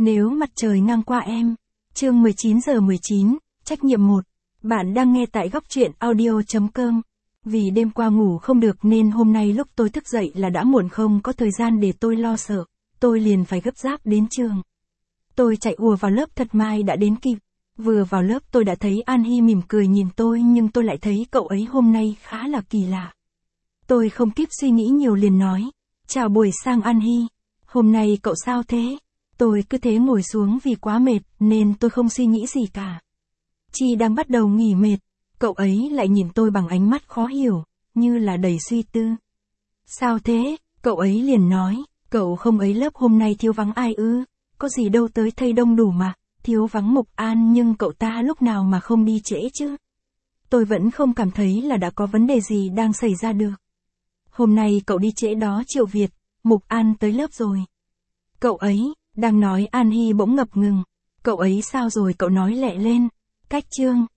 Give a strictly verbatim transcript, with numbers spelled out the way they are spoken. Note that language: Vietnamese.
Nếu mặt trời ngang qua em. Chương mười chín giờ mười chín, trách nhiệm một. Bạn đang nghe tại góc truyện audio chấm com. Vì đêm qua ngủ không được nên hôm nay lúc tôi thức dậy là đã muộn, không có thời gian để tôi lo sợ. Tôi liền phải gấp gáp đến trường. Tôi chạy ùa vào lớp thật may đã đến kịp. Vừa vào lớp tôi đã thấy An Hi mỉm cười nhìn tôi, nhưng tôi lại thấy cậu ấy hôm nay khá là kỳ lạ. Tôi không kịp suy nghĩ nhiều liền nói. Chào buổi sáng An Hi. Hôm nay cậu sao thế? Tôi cứ thế ngồi xuống vì quá mệt, nên tôi không suy nghĩ gì cả. Chi đang bắt đầu nghỉ mệt, cậu ấy lại nhìn tôi bằng ánh mắt khó hiểu, như là đầy suy tư. Sao thế? Cậu ấy liền nói, cậu không ấy lớp hôm nay thiếu vắng ai ư? Có gì đâu tới thầy đông đủ mà, thiếu vắng Mục An nhưng cậu ta lúc nào mà không đi trễ chứ? Tôi vẫn không cảm thấy là đã có vấn đề gì đang xảy ra được. Hôm nay cậu đi trễ đó Triệu Việt, Mục An tới lớp rồi. Cậu ấy, đang nói An Hi bỗng ngập ngừng. Cậu ấy sao rồi? Cậu nói lẹ lên. Cách chương,